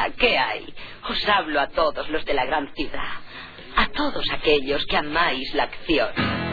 casa, ¿qué hay? Os hablo a todos los de la gran ciudad, a todos aquellos que amáis la acción.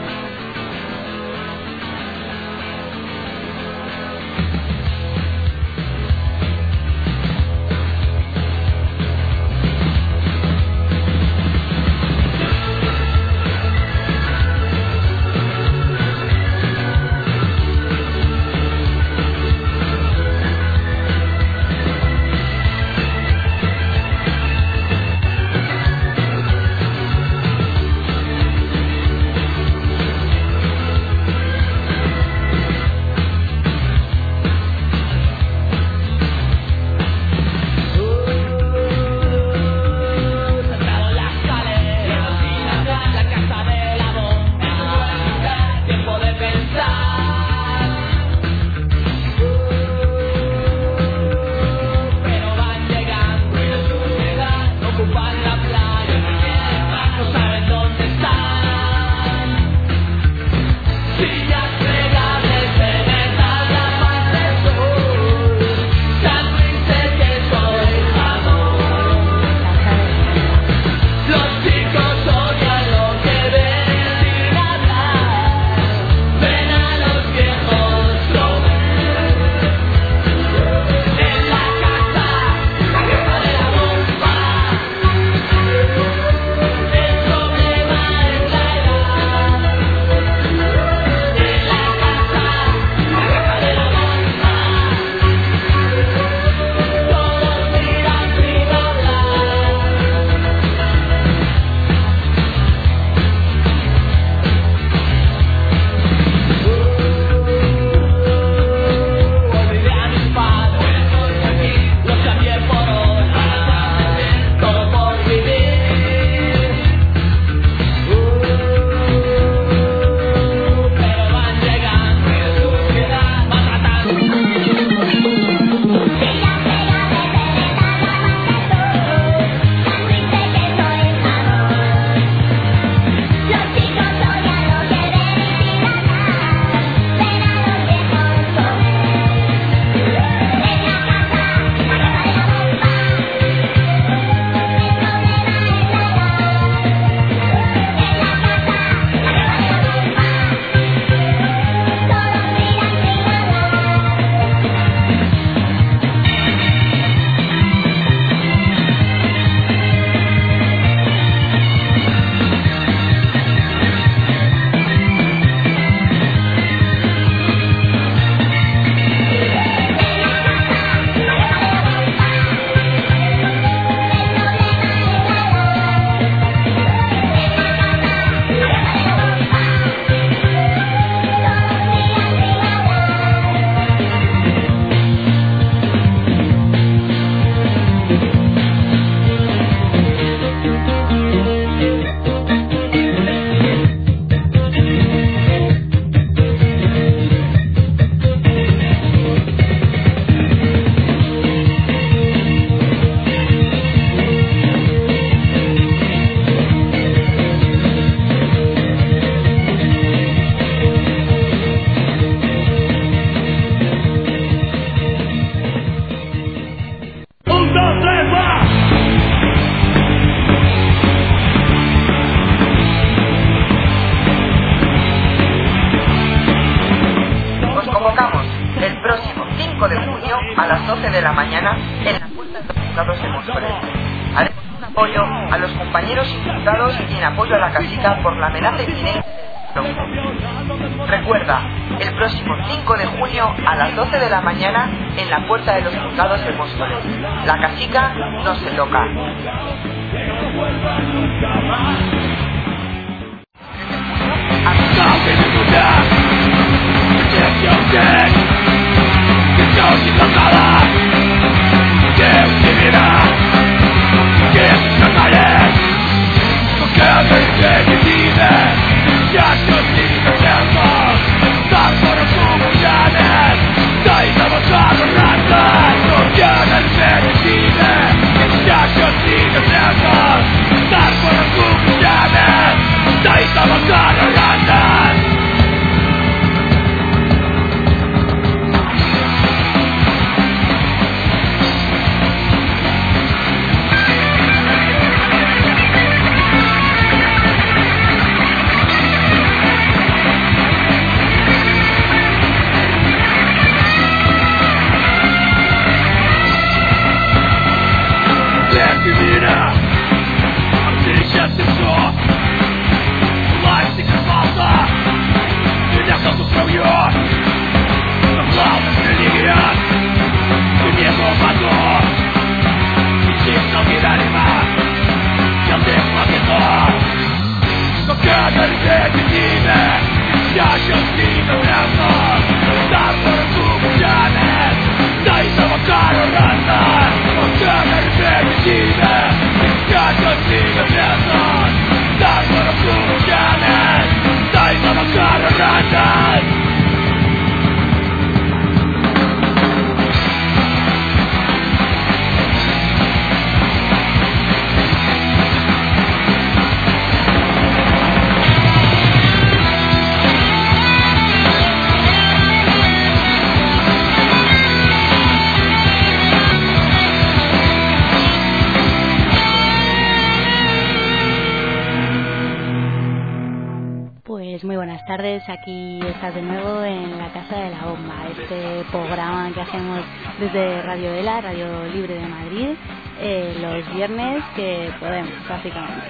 a las 12 de la mañana en la Puerta de los Juzgados de Móstoles. Haremos un apoyo a los compañeros imputados y en apoyo a la casica por la amenaza inminente. Recuerda, el próximo 5 de junio a las 12 de la mañana en la Puerta de los Juzgados de Móstoles. La casica no se toca. tardes, aquí estás de nuevo en la Casa de la Bomba, este programa que hacemos desde Radio Vela, Radio Libre de Madrid, los viernes que podemos, básicamente.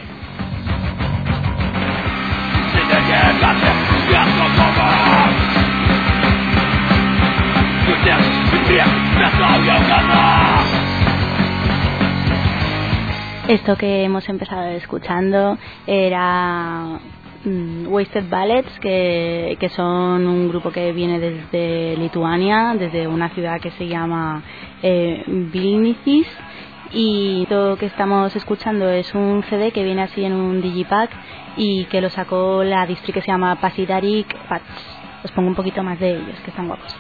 Esto que hemos empezado escuchando era Wasted Ballets, que son un grupo que viene desde Lituania, desde una ciudad que se llama Vilnius, y lo que estamos escuchando es un CD que viene así en un digipack y que lo sacó la distri que se llama Pasidarik Pats. Os pongo un poquito más de ellos, que están guapos.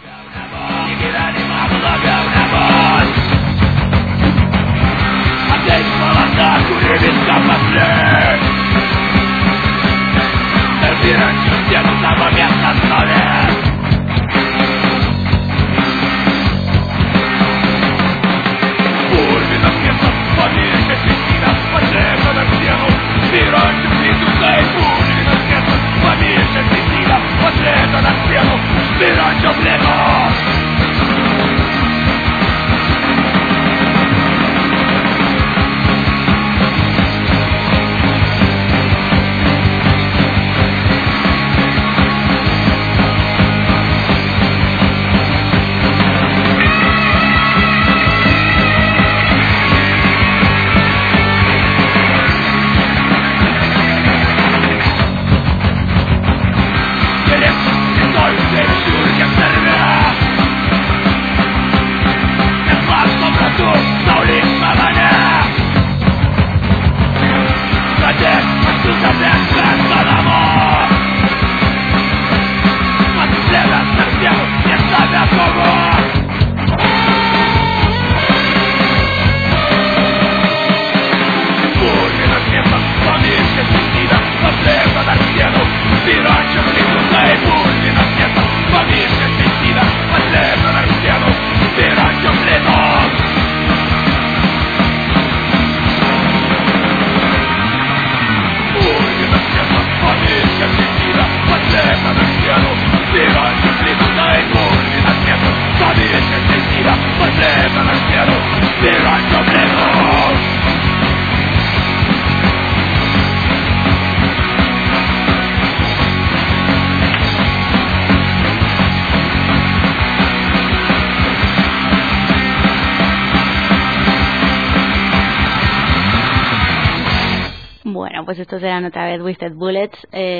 Pues estos eran otra vez Wasted Bullets.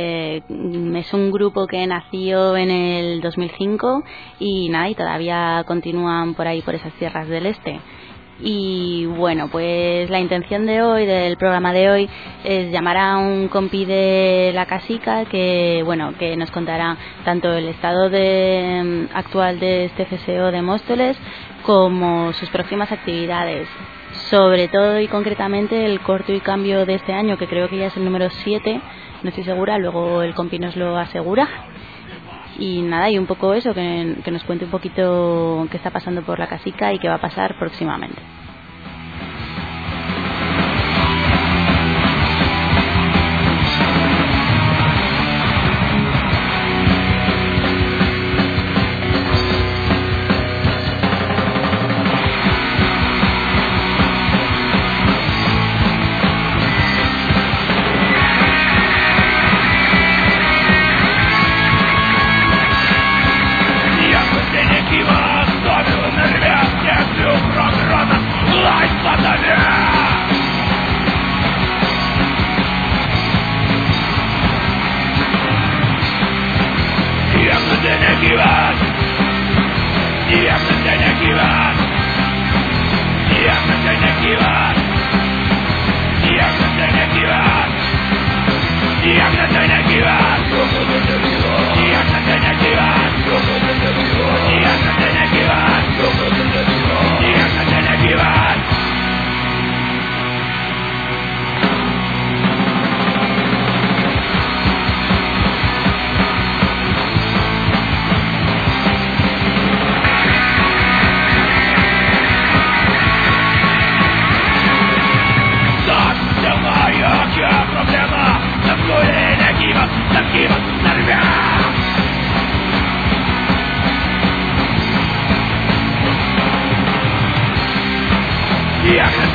Es un grupo que nació en el 2005 y nada, y todavía continúan por ahí, por esas tierras del este. Y bueno, pues la intención de hoy, del programa de hoy, es llamar a un compi de la casica que nos contará tanto el estado actual de este CSO de Móstoles como sus próximas actividades. Sobre todo y concretamente el corto y cambio de este año, que creo que ya es el número 7, no estoy segura, luego el compi nos lo asegura. Y nada, y un poco eso, que nos cuente un poquito qué está pasando por la casica y qué va a pasar próximamente. Problema, na skórę nie kiwa, nerwia.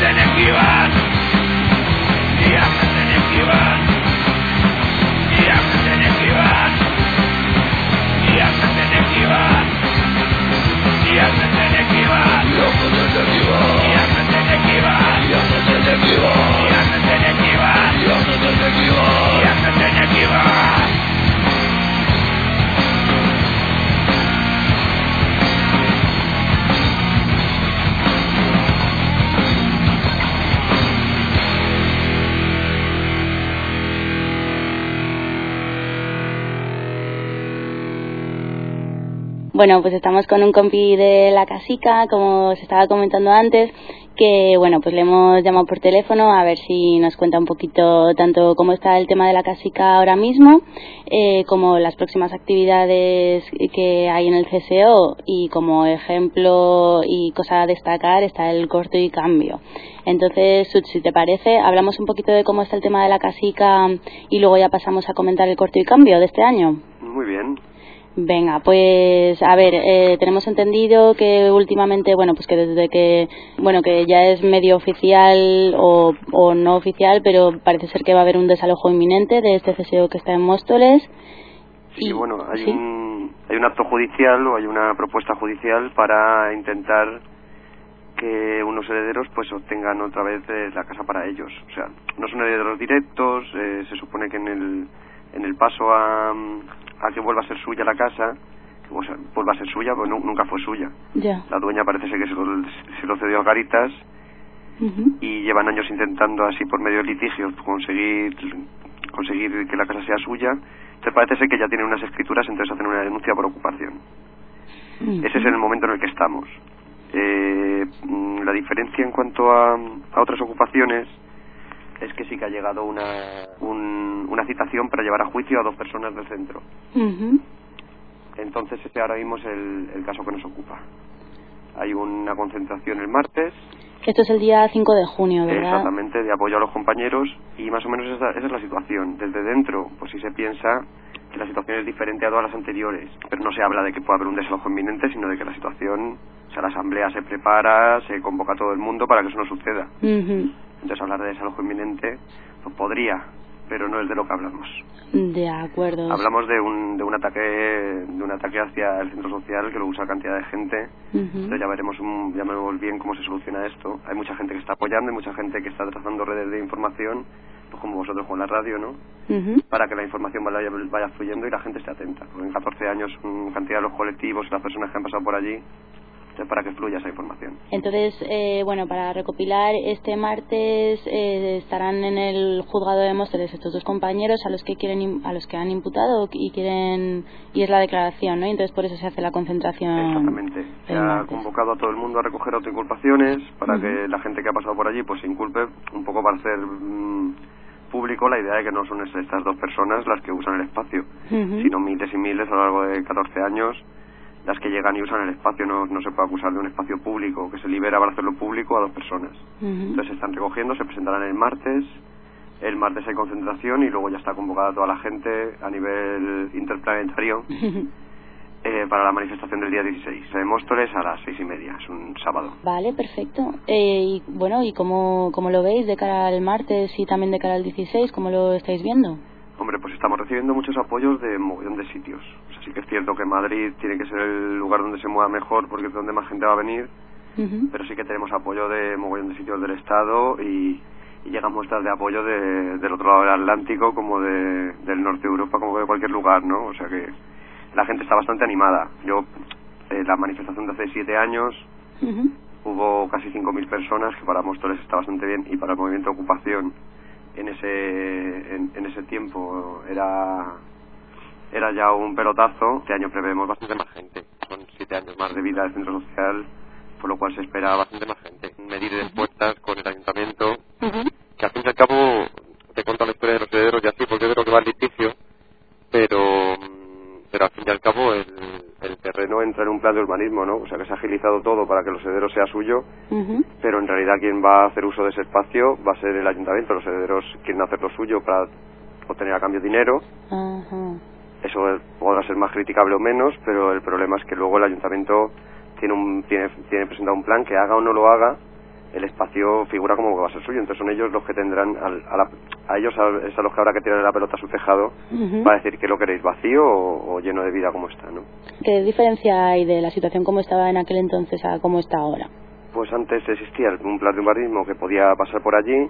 Bueno, pues estamos con un compi de la casica, como os estaba comentando antes, que bueno, pues le hemos llamado por teléfono a ver si nos cuenta un poquito tanto cómo está el tema de la casica ahora mismo, como las próximas actividades que hay en el CSO, y como ejemplo y cosa a destacar está el corto y cambio. Entonces, Sut, si te parece, hablamos un poquito de cómo está el tema de la casica y luego ya pasamos a comentar el corto y cambio de este año. Muy bien. Venga, pues a ver, tenemos entendido que últimamente, bueno, pues que desde que, bueno, que ya es medio oficial o no oficial, pero parece ser que va a haber un desalojo inminente de este CSO que está en Móstoles. Sí, bueno, hay un acto judicial o hay una propuesta judicial para intentar que unos herederos pues obtengan otra vez la casa para ellos. O sea, no son herederos directos, se supone que en el paso a que vuelva a ser suya la casa, o sea, vuelva a ser suya, pues nunca fue suya. Ya. La dueña parece ser que se lo cedió a Caritas. Y llevan años intentando así por medio de litigios conseguir que la casa sea suya. Entonces parece ser que ya tienen unas escrituras, entonces hacen una denuncia por ocupación. Ese es el momento en el que estamos. La diferencia en cuanto a otras ocupaciones es que sí que ha llegado una citación para llevar a juicio a 2 personas del centro. Entonces ese ahora mismo es el caso que nos ocupa. Hay una concentración el martes. Esto es el día 5 de junio, ¿verdad? Exactamente, de apoyo a los compañeros, y más o menos esa es la situación. Desde dentro, pues sí se piensa que la situación es diferente a todas las anteriores, pero no se habla de que pueda haber un desalojo inminente, sino de que la situación, o sea, la asamblea se prepara, se convoca a todo el mundo para que eso no suceda. Entonces hablar de desalojo inminente, pues podría, pero no es de lo que hablamos. De acuerdo. Hablamos de un ataque hacia el centro social que lo usa cantidad de gente. Entonces ya veremos bien cómo se soluciona esto. Hay mucha gente que está apoyando, hay mucha gente que está trazando redes de información, pues como vosotros con la radio, ¿no? Para que la información vaya fluyendo y la gente esté atenta. Porque en 14 años, cantidad de los colectivos y las personas que han pasado por allí, para que fluya esa información. Entonces, bueno, para recopilar, este martes estarán en el juzgado de Móstoles estos 2 compañeros a los que han imputado y es la declaración, ¿no? Entonces por eso se hace la concentración. Exactamente. Se ha convocado a todo el mundo a recoger autoinculpaciones para que la gente que ha pasado por allí pues se inculpe, un poco para hacer público la idea de que no son estas 2 personas las que usan el espacio, sino miles y miles a lo largo de 14 años las que llegan y usan el espacio. No se puede acusar de un espacio público que se libera para hacerlo público a 2 personas. Entonces se están recogiendo, se presentarán el martes hay concentración y luego ya está convocada toda la gente a nivel interplanetario para la manifestación del día 16 de Móstoles a las 6:30, es un sábado. Vale, perfecto. Y bueno, ¿y cómo lo veis de cara al martes y también de cara al 16? ¿Cómo lo estáis viendo? Hombre, pues estamos recibiendo muchos apoyos de mogollón de sitios. O sea, sí que es cierto que Madrid tiene que ser el lugar donde se mueva mejor porque es donde más gente va a venir, pero sí que tenemos apoyo de mogollón de sitios del Estado y llegan muestras de apoyo del otro lado del Atlántico como del norte de Europa, como de cualquier lugar, ¿no? O sea que la gente está bastante animada. La manifestación de hace 7 años hubo casi 5.000 personas, que para Móstoles está bastante bien, y para el movimiento de ocupación en ese tiempo era ya un pelotazo. Este año prevemos bastante más gente, son 7 años más de vida del centro social, por lo cual se espera bastante más gente. Medir respuestas con el ayuntamiento, que al fin y al cabo te cuento la historia de los herederos y así, porque yo creo que va al litigio, pero al fin y al cabo el terreno entra en un plan de urbanismo, ¿no? O sea que se ha agilizado todo para que los herederos sea suyo, pero en realidad quien va a hacer uso de ese espacio va a ser el ayuntamiento. Los herederos quieren hacer lo suyo para obtener a cambio dinero. Eso podrá ser más criticable o menos, pero el problema es que luego el ayuntamiento tiene presentado un plan que haga o no lo haga, el espacio figura como que va a ser suyo, entonces son ellos los que tendrán, a ellos es a los que habrá que tirarle la pelota a su tejado para decir que lo queréis vacío o lleno de vida como está, ¿no? ¿Qué diferencia hay de la situación como estaba en aquel entonces a como está ahora? Pues antes existía un plan de urbanismo que podía pasar por allí,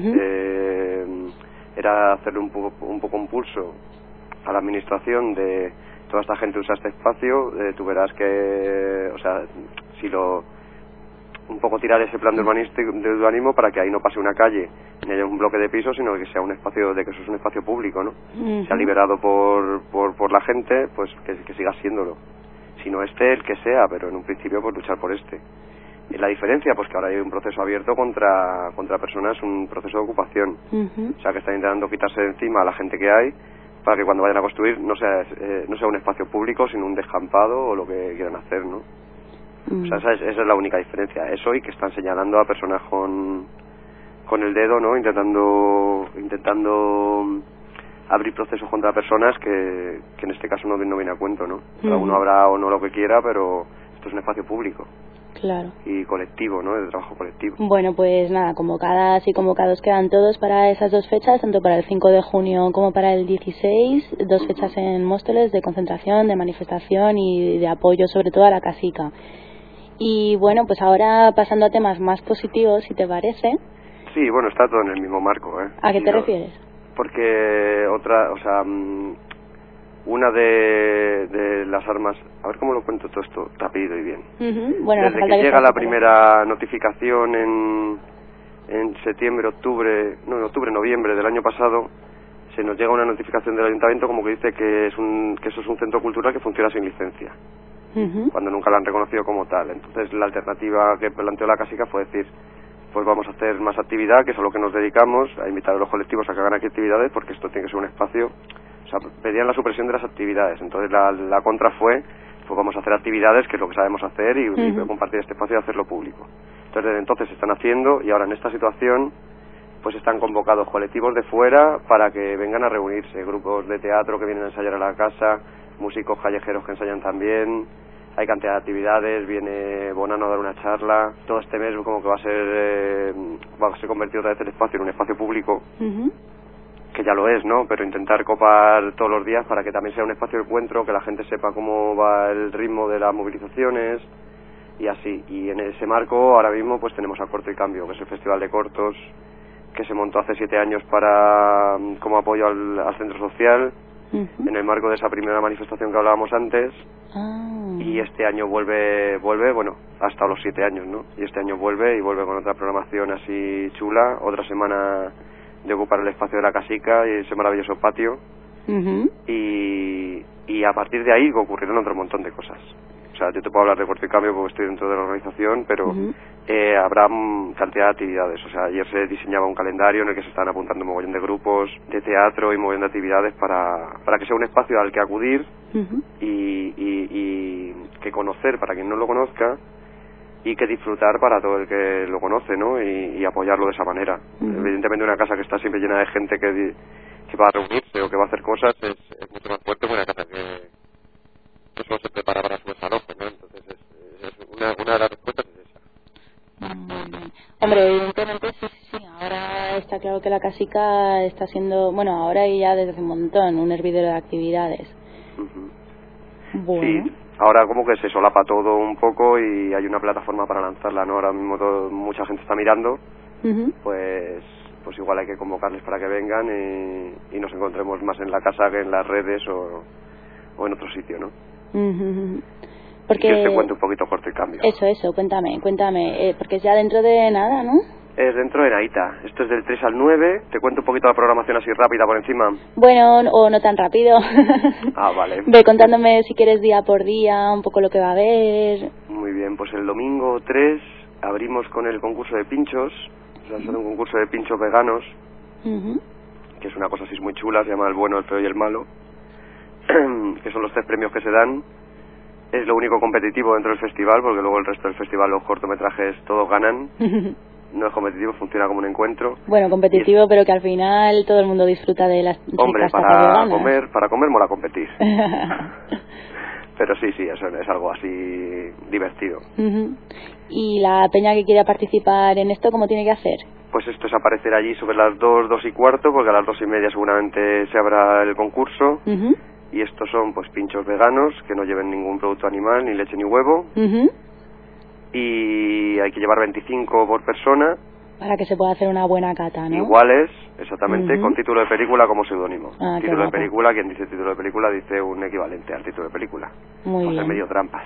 era hacerle un poco un pulso a la administración de toda esta gente usa este espacio, tú verás que, o sea, si un poco tirar ese plan de urbanismo para que ahí no pase una calle ni haya un bloque de pisos, sino que sea un espacio, de que eso es un espacio público, ¿no? Sea liberado por la gente, pues que siga siéndolo. Si no el que sea, pero en un principio pues luchar por este. Y la diferencia, pues que ahora hay un proceso abierto contra personas, un proceso de ocupación. O sea, que están intentando quitarse de encima a la gente que hay para que cuando vayan a construir no sea un espacio público, sino un descampado o lo que quieran hacer, ¿no? O sea, esa es la única diferencia. Eso y que están señalando a personas con el dedo, ¿no? Intentando abrir procesos contra personas que en este caso no viene a cuento, ¿no? Cada uno habrá o no lo que quiera, pero esto es un espacio público. Claro. Y colectivo, ¿no? De trabajo colectivo. Bueno, pues nada, convocadas y convocados quedan todos para esas dos fechas, tanto para el 5 de junio como para el 16, dos fechas en Móstoles de concentración, de manifestación y de apoyo sobre todo a la casica. Y bueno, pues ahora pasando a temas más positivos, si te parece. Sí, bueno, está todo en el mismo marco, ¿eh? ¿A qué te refieres? Porque una de las armas, a ver cómo lo cuento todo esto rápido y bien. Bueno, desde que llega la primera notificación en noviembre del año pasado, se nos llega una notificación del ayuntamiento como que dice que eso es un centro cultural que funciona sin licencia, cuando nunca lo han reconocido como tal. Entonces la alternativa que planteó la casica fue decir, pues vamos a hacer más actividad, que es a lo que nos dedicamos, a invitar a los colectivos a que hagan aquí actividades, porque esto tiene que ser un espacio. O sea, pedían la supresión de las actividades. Entonces la contra fue, pues vamos a hacer actividades, que es lo que sabemos hacer, y compartir este espacio y hacerlo público. Entonces desde entonces se están haciendo, y ahora en esta situación pues están convocados colectivos de fuera para que vengan a reunirse, grupos de teatro que vienen a ensayar a la casa, músicos callejeros que ensayan también, hay cantidad de actividades, viene Bonano a dar una charla, todo este mes como que va a ser convertido otra vez el espacio en un espacio público, que ya lo es, ¿no? Pero intentar copar todos los días para que también sea un espacio de encuentro, que la gente sepa cómo va el ritmo de las movilizaciones y así. Y en ese marco ahora mismo pues tenemos a Corto y Cambio, que es el festival de cortos que se montó hace 7 años como apoyo al centro social, en el marco de esa primera manifestación que hablábamos antes. Y este año vuelve, bueno, hasta los 7 años, ¿no? Y este año vuelve con otra programación así chula, otra semana de ocupar el espacio de la casica y ese maravilloso patio. Y a partir de ahí ocurrieron otro montón de cosas. O sea, yo te puedo hablar de Corto y Cambio porque estoy dentro de la organización, pero habrá cantidad de actividades. O sea, ayer se diseñaba un calendario en el que se están apuntando un mogollón de grupos de teatro y un mogollón de actividades para que sea un espacio al que acudir y que conocer para quien no lo conozca, y que disfrutar para todo el que lo conoce, ¿no? Y apoyarlo de esa manera. Evidentemente una casa que está siempre llena de gente que va a reunirse o que va a hacer cosas es mucho más fuerte que una casa que solo se prepara para su desalojo, ¿no? Entonces una de las respuestas es esa. Hombre, evidentemente sí. Ahora está claro que la casica está siendo, bueno, ahora y ya desde hace un montón, un hervidero de actividades. Bueno. Sí. Ahora como que se solapa todo un poco y hay una plataforma para lanzarla, ¿no? Ahora mismo mucha gente está mirando, pues igual hay que convocarles para que vengan y nos encontremos más en la casa que en las redes o en otro sitio, ¿no? Porque... Si te cuento un poquito Corto y Cambio. Eso, cuéntame, porque es ya dentro de nada, ¿no? Es dentro de Naita. Esto es del 3 al 9. Te cuento un poquito la programación así rápida por encima. Bueno, o no tan rápido. Ah, vale. Ve contándome si quieres día por día, un poco lo que va a haber. Muy bien, pues el domingo 3 abrimos con el concurso de pinchos. O sea, es un concurso de pinchos veganos, que es una cosa así muy chula, se llama El Bueno, El Feo y El Malo, que son los 3 premios que se dan. Es lo único competitivo dentro del festival, porque luego el resto del festival, los cortometrajes, todos ganan. No es competitivo, funciona como un encuentro. Bueno, competitivo, pero que al final todo el mundo disfruta de las hombre, ricas tapas veganas. Para comer mola competir. Pero sí, eso es algo así divertido. ¿Y la peña que quiera participar en esto, cómo tiene que hacer? Pues esto es aparecer allí sobre las 2:15, porque a las 2:30 seguramente se abra el concurso. Y estos son pues pinchos veganos que no lleven ningún producto animal, ni leche ni huevo. Y hay que llevar 25 por persona. Para que se pueda hacer una buena cata, ¿no? Iguales, exactamente, con título de película como seudónimo. Ah, título de película, quien dice título de película dice un equivalente al título de película. Muy bien. Hacer medio trampas.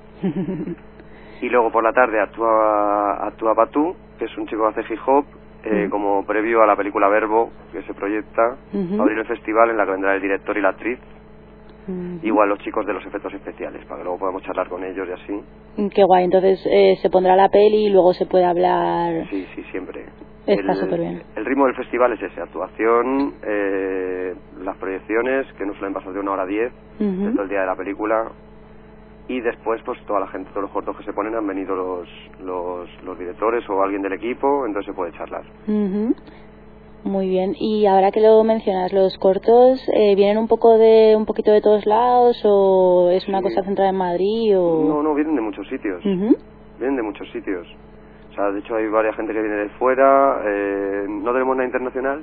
Y luego por la tarde actúa Batú, que es un chico que hace hip hop, como previo a la película Verbo, que se proyecta, a abrir el festival en la que vendrá el director y la actriz. Igual los chicos de los efectos especiales, para que luego podamos charlar con ellos y así. Qué guay, entonces se pondrá la peli y luego se puede hablar. Sí, siempre. Está súper bien. El ritmo del festival es ese: actuación, las proyecciones, que no suelen pasar de 1:10, de todo el día de la película. Y después, pues toda la gente, todos los cortos que se ponen, han venido los directores o alguien del equipo, entonces se puede charlar. Muy bien. Y ahora que lo mencionas, ¿los cortos vienen un poquito de todos lados o es una cosa centrada en Madrid? O... No, vienen de muchos sitios. Vienen de muchos sitios. O sea, de hecho hay varias gente que viene de fuera. No tenemos nada internacional,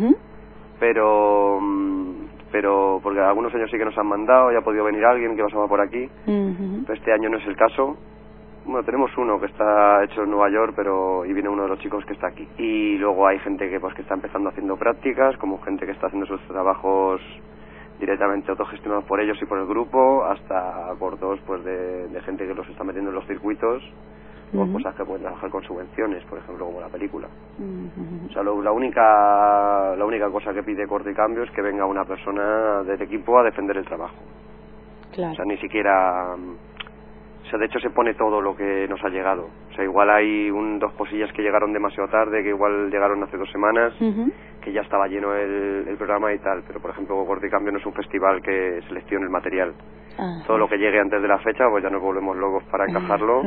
pero porque algunos años sí que nos han mandado, ya ha podido venir alguien que pasaba por aquí. Pero este año no es el caso. Bueno, tenemos uno que está hecho en Nueva York, y viene uno de los chicos que está aquí. Y luego hay gente que está empezando haciendo prácticas, como gente que está haciendo sus trabajos directamente autogestionados por ellos y por el grupo, hasta cortos pues de gente que los está metiendo en los circuitos, o cosas que pueden trabajar con subvenciones, por ejemplo, como la película. O sea, la única cosa que pide Corte y Cambio es que venga una persona del equipo a defender el trabajo. Claro. O sea, ni siquiera... O sea, de hecho se pone todo lo que nos ha llegado. O sea, igual hay 2 cosillas que llegaron demasiado tarde, que igual llegaron hace 2 semanas, que ya estaba lleno el programa y tal. Pero, por ejemplo, Corte y Cambio no es un festival que seleccione el material. Todo lo que llegue antes de la fecha, pues ya nos volvemos locos para encajarlo.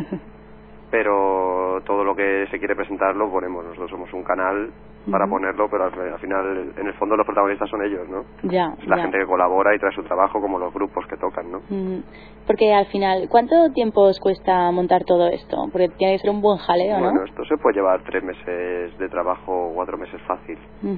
Pero todo lo que se quiere presentar lo ponemos. Nosotros somos un canal para ponerlo, pero al final, en el fondo, los protagonistas son ellos, ¿no? Es la gente que colabora y trae su trabajo, como los grupos que tocan, ¿no? Porque al final, ¿cuánto tiempo os cuesta montar todo esto? Porque tiene que ser un buen jaleo, ¿no? Bueno, esto se puede llevar 3 meses de trabajo, 4 meses fácil.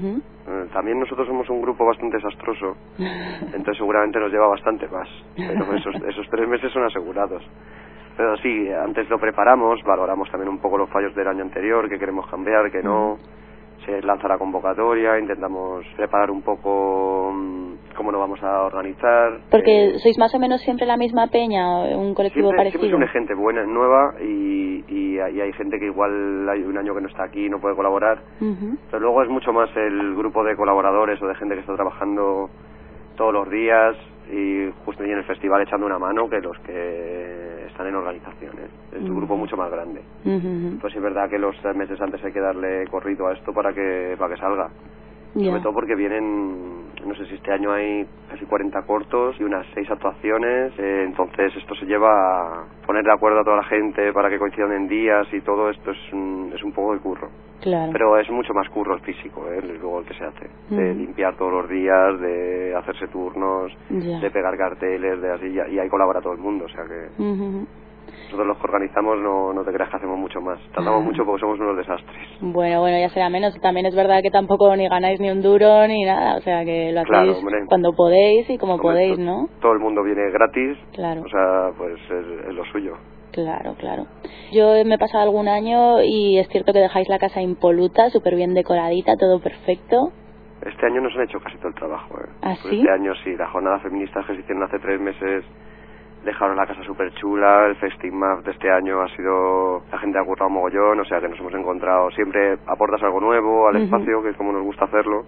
También nosotros somos un grupo bastante desastroso, entonces seguramente nos lleva bastante más. Pero esos 3 meses son asegurados. Pero sí, antes lo preparamos, valoramos también un poco los fallos del año anterior, que queremos cambiar, que no. Se lanza la convocatoria, intentamos preparar un poco cómo nos vamos a organizar. Porque sois más o menos siempre la misma peña, un colectivo parecido. Siempre suele gente buena, nueva, y hay gente que igual hay un año que no está aquí y no puede colaborar. Pero luego es mucho más el grupo de colaboradores o de gente que está trabajando todos los días y justo en el festival echando una mano que los que están en organizaciones. Es un grupo mucho más grande. Pues es verdad que los 3 meses antes hay que darle corrido a esto para que salga. Sobre todo porque vienen, no sé si este año hay casi 40 cortos y unas 6 actuaciones, entonces esto se lleva a poner de acuerdo a toda la gente para que coincidan en días y todo esto es un poco de curro. Claro. Pero es mucho más curro el físico, luego el que se hace, de limpiar todos los días, de hacerse turnos, de pegar carteles, de así, y ahí colabora todo el mundo, o sea que... Nosotros los que organizamos no te creas que hacemos mucho más. Tardamos mucho porque somos unos desastres. Bueno, ya será menos. También es verdad que tampoco ni ganáis ni un duro ni nada. O sea, que lo hacéis cuando podéis y como podéis, ¿no? Todo el mundo viene gratis. Claro. O sea, pues es lo suyo. Claro. Yo me he pasado algún año y es cierto que dejáis la casa impoluta, súper bien decoradita, todo perfecto. Este año nos han hecho casi todo el trabajo, ¿Ah, pues sí? Este año sí, las jornadas feministas que se hicieron hace 3 meses... Dejaron la casa súper chula, el FestiMap de este año ha sido... La gente ha currado mogollón, o sea que nos hemos encontrado... Siempre aportas algo nuevo al espacio, que es como nos gusta hacerlo.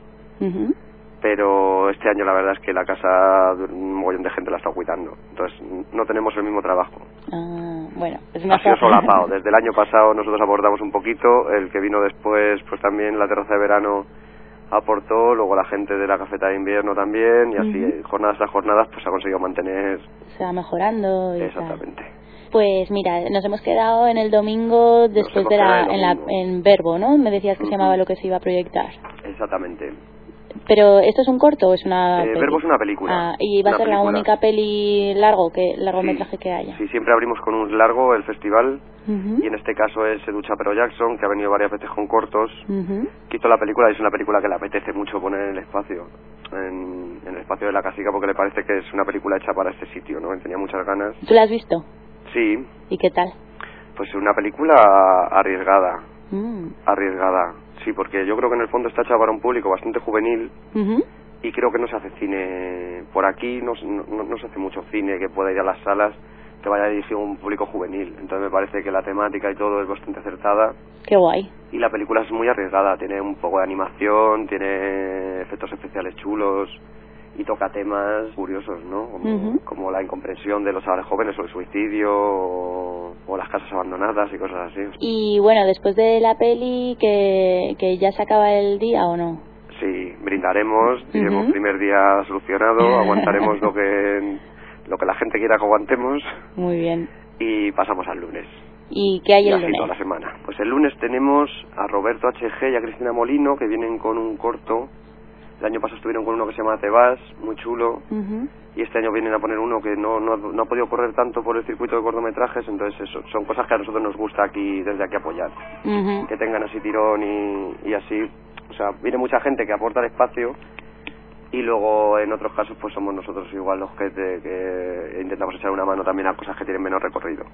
Pero este año la verdad es que la casa, un mogollón de gente la está cuidando. Entonces no tenemos el mismo trabajo. Bueno, es una... Ha sido solapado. Desde el año pasado nosotros aportamos un poquito, el que vino después pues también la terraza de verano aportó, luego la gente de la cafeta de invierno también, y así jornadas tras jornadas pues ha conseguido mantener... Se va mejorando y exactamente. Tal. Pues mira, nos hemos quedado en el domingo después de en Verbo, ¿no? Me decías que se llamaba lo que se iba a proyectar. Exactamente. ¿Pero esto es un corto o es una peli? Verbo es una película. Ah, ¿y va a ser película. la única peli largometraje que haya? Sí, siempre abrimos con un largo el festival, y en este caso es Edu Chapero Jackson, que ha venido varias veces con cortos, que hizo la película, y es una película que le apetece mucho poner en el espacio, en el espacio de la casica, porque le parece que es una película hecha para este sitio, ¿no? Él tenía muchas ganas. ¿Tú la has visto? Sí. ¿Y qué tal? Pues una película arriesgada. Arriesgada, sí, porque yo creo que en el fondo está hecha para un público bastante juvenil, y creo que no se hace cine por aquí, no se hace mucho cine que pueda ir a las salas que vaya dirigido a un público juvenil. Entonces me parece que la temática y todo es bastante acertada. Qué guay. Y la película es muy arriesgada, tiene un poco de animación, tiene efectos especiales chulos y toca temas curiosos, ¿no? Como la incomprensión de los chavales jóvenes o el suicidio o las casas abandonadas y cosas así. Y bueno, después de la peli, que ya se acaba el día o no. Sí, brindaremos, diremos primer día solucionado, aguantaremos lo que la gente quiera que aguantemos. Muy bien. Y pasamos al lunes. ¿Y qué hay el lunes? Toda la semana. Pues el lunes tenemos a Roberto H.G. y a Cristina Molino, que vienen con un corto. El año pasado estuvieron con uno que se llama Te vas, muy chulo. Y este año vienen a poner uno que no ha podido correr tanto por el circuito de cortometrajes, entonces eso, son cosas que a nosotros nos gusta desde aquí apoyar. Que tengan así tirón y así. O sea, viene mucha gente que aporta el espacio, y luego en otros casos pues somos nosotros igual los que intentamos echar una mano también a cosas que tienen menos recorrido.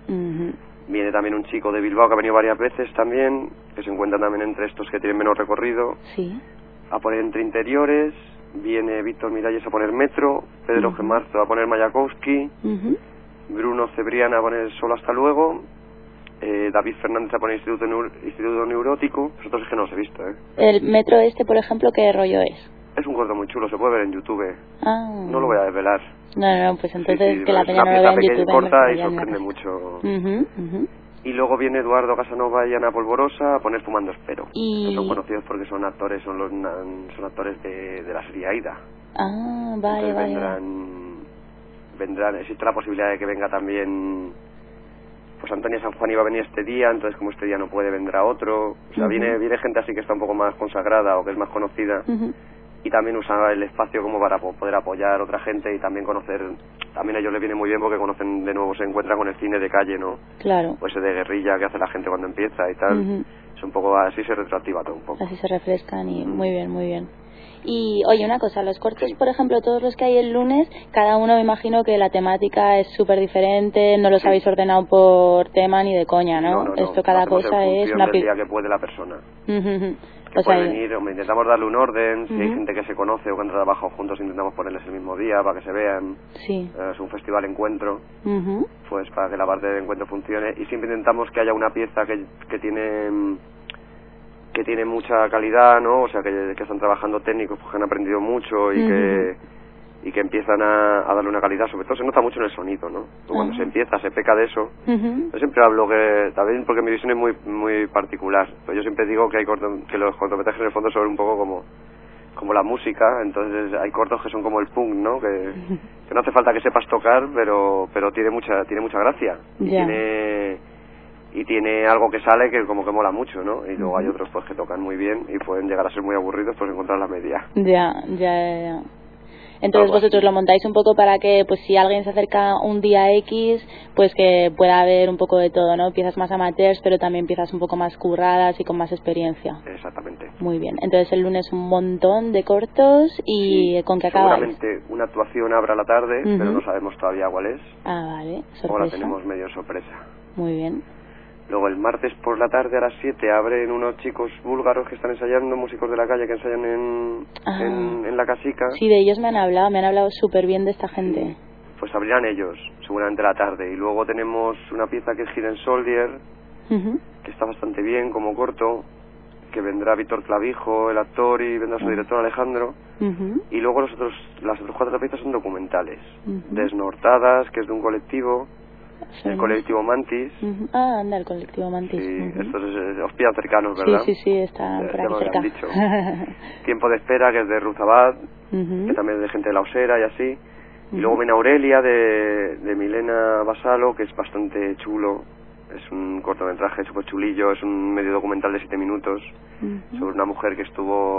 Viene también un chico de Bilbao que ha venido varias veces también, que se encuentra también entre estos que tienen menos recorrido, a poner entre interiores. Viene Víctor Miralles a poner Metro, Pedro Gemarzo a poner Mayakovsky, Bruno Cebriana a poner Solo hasta luego, David Fernández a poner Instituto Neurótico. Nosotros es que no los he visto, ¿El Metro por ejemplo, qué rollo es? Es un corto muy chulo, se puede ver en YouTube. No lo voy a desvelar. No, pues entonces que la peña no lo vea en YouTube. Corta y sorprende mucho. Y luego viene Eduardo Casanova y Ana Polvorosa a poner Fumando Espero. Que son conocidos porque son actores, son actores de la serie Aida. Vale. Vendrán, existe la posibilidad de que venga también, pues Antonia San Juan iba a venir este día, entonces como este día no puede, vendrá otro. O sea, viene gente así que está un poco más consagrada o que es más conocida. Y también usa el espacio como para poder apoyar a otra gente y también conocer. También a ellos les viene muy bien porque conocen de nuevo, se encuentran con el cine de calle, ¿no? Claro. Pues de guerrilla que hace la gente cuando empieza y tal. Es un poco así, se retroactiva todo un poco. Así se refrescan y muy bien, muy bien. Y oye, una cosa, los cortos, por ejemplo, todos los que hay el lunes, cada uno me imagino que la temática es súper diferente, no los habéis ordenado por tema ni de coña, ¿no? Esto cada cosa es una del día que puede la persona. Que puede venir, intentamos darle un orden, si hay gente que se conoce o que han trabajado juntos, intentamos ponerles el mismo día para que se vean. Es un festival encuentro, pues para que la parte de encuentro funcione, y siempre intentamos que haya una pieza que tiene mucha calidad, ¿no? O sea, que están trabajando técnicos pues que han aprendido mucho y que empiezan a darle una calidad. Sobre todo se nota mucho en el sonido, ¿no? Cuando se empieza, se peca de eso. Yo siempre hablo que, también porque mi visión es muy muy particular, pero yo siempre digo que que los cortometrajes en el fondo son un poco como la música. Entonces hay cortos que son como el punk, ¿no? Que no hace falta que sepas tocar, pero tiene mucha gracia. Y tiene algo que sale que como que mola mucho, ¿no? Y luego hay otros pues que tocan muy bien y pueden llegar a ser muy aburridos por encontrar la media. Ya. Entonces vosotros lo montáis un poco para que, pues si alguien se acerca un día X, pues que pueda haber un poco de todo, ¿no? Piezas más amateurs, pero también piezas un poco más curradas y con más experiencia. Exactamente. Muy bien. Entonces el lunes un montón de cortos y ¿con qué acabáis? Seguramente una actuación habrá a la tarde, pero no sabemos todavía cuál es. Vale. Sorpresa. O la tenemos medio sorpresa. Muy bien. Luego el martes por la tarde a las 7 abren unos chicos búlgaros que están ensayando, músicos de la calle que ensayan en la casica. Sí, de ellos me han hablado súper bien de esta gente. Sí. Pues abrirán ellos, seguramente a la tarde. Y luego tenemos una pieza que es Hidden Soldier, que está bastante bien como corto, que vendrá Víctor Clavijo, el actor, y vendrá su director Alejandro. Y luego las otras 4 piezas son documentales. Desnortadas, que es de un colectivo. El colectivo Mantis. Anda, el colectivo Mantis. Sí, estos os pillan cercanos, ¿verdad? Sí, están por aquí cerca. Dicho. Tiempo de espera, que es de Ruth Abad, que también es de gente de la Osera y así. Y luego viene Aurelia, de Milena Basalo, que es bastante chulo. Es un cortometraje súper chulillo, es un medio documental de 7 minutos sobre una mujer que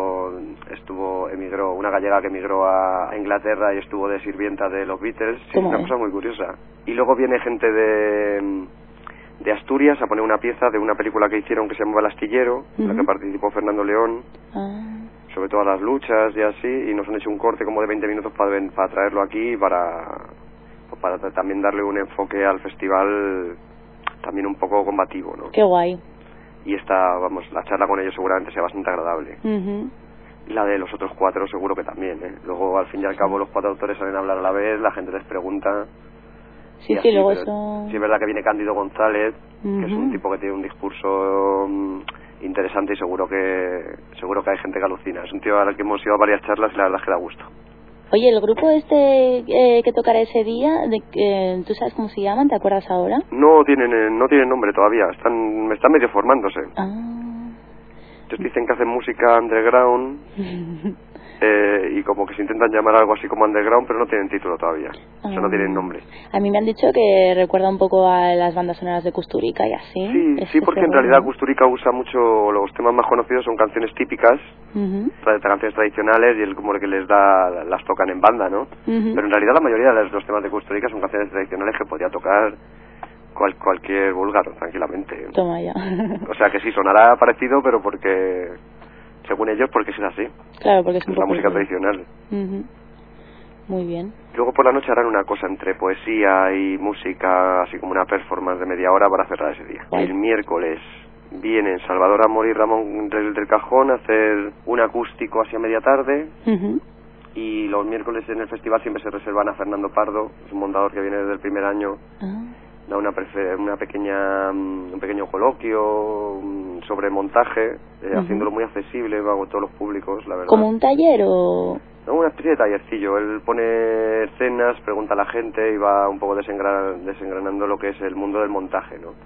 emigró, una gallega que emigró a Inglaterra y estuvo de sirvienta de los Beatles. Sí, una cosa muy curiosa. Y luego viene gente de Asturias a poner una pieza de una película que hicieron que se llama El Astillero, en la que participó Fernando León, sobre todas las luchas y así, y nos han hecho un corte como de 20 minutos para traerlo aquí para también darle un enfoque al festival también un poco combativo, ¿no? Qué guay. Y la charla con ellos seguramente sea bastante agradable. Y la de los otros 4 seguro que también, ¿eh? Luego, al fin y al cabo, los 4 autores salen a hablar a la vez, la gente les pregunta. Sí, así, luego eso... Sí, es verdad que viene Cándido González, que es un tipo que tiene un discurso interesante y seguro que hay gente que alucina. Es un tío al que hemos ido a varias charlas y la verdad es que da gusto. Oye, el grupo que tocará ese día, ¿tú sabes cómo se llaman? ¿Te acuerdas ahora? No tienen nombre todavía, están medio formándose. Ellos dicen que hacen música underground y como que se intentan llamar algo así como underground, pero no tienen título todavía, o sea, no tienen nombre. A mí me han dicho que recuerda un poco a las bandas sonoras de Kusturica y así. Sí, porque en realidad Kusturica usa mucho, los temas más conocidos son canciones típicas, canciones tradicionales, y él como que las tocan en banda, ¿no? Pero en realidad la mayoría de los temas de Kusturica son canciones tradicionales que podría tocar cualquier búlgaro tranquilamente. Toma ya. O sea que sí, sonará parecido, pero según ellos, porque es así. Claro, porque es la música tradicional. Muy bien. Luego por la noche harán una cosa entre poesía y música, así como una performance de media hora para cerrar ese día. El miércoles vienen Salvador Amor y Ramón del Cajón a hacer un acústico hacia media tarde. Y los miércoles en el festival siempre se reservan a Fernando Pardo, es un montador que viene desde el primer año. Da un pequeño coloquio sobre montaje, haciéndolo muy accesible a todos los públicos, la verdad. ¿Como un taller o...? No, una especie de tallercillo. Él pone escenas, pregunta a la gente y va un poco desengranando lo que es el mundo del montaje, ¿no?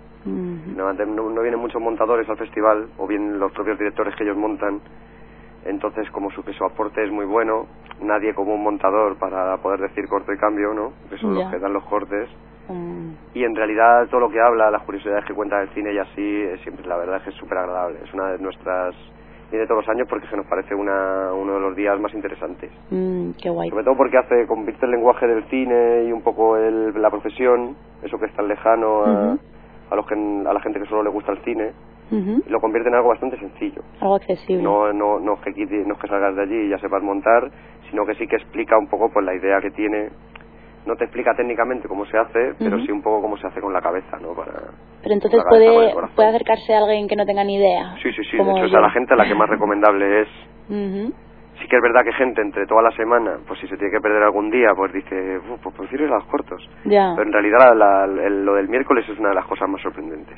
No vienen muchos montadores al festival, o bien los propios directores que ellos montan. Entonces, como su aporte es muy bueno, nadie como un montador para poder decir corte y cambio, ¿no? Que son los que dan los cortes. Y en realidad todo lo que habla, las curiosidades que cuenta del cine y así, siempre la verdad es que es súper agradable. Es una de nuestras... Viene todos los años porque se nos parece uno de los días más interesantes. Qué guay. Sobre todo porque convierte el lenguaje del cine y un poco la profesión, eso que es tan lejano a la gente que solo le gusta el cine, lo convierte en algo bastante sencillo. Algo accesible. No es que salgas de allí y ya sepas montar, sino que sí que explica un poco pues la idea que tiene. No te explica técnicamente cómo se hace, pero sí un poco cómo se hace con la cabeza, ¿no? Pero entonces puede acercarse a alguien que no tenga ni idea. Sí, de hecho es a la gente a la que más recomendable es. Sí que es verdad que gente entre toda la semana, pues si se tiene que perder algún día, pues dice, pues prefiero ir a los cortos. Pero en realidad lo del miércoles es una de las cosas más sorprendentes.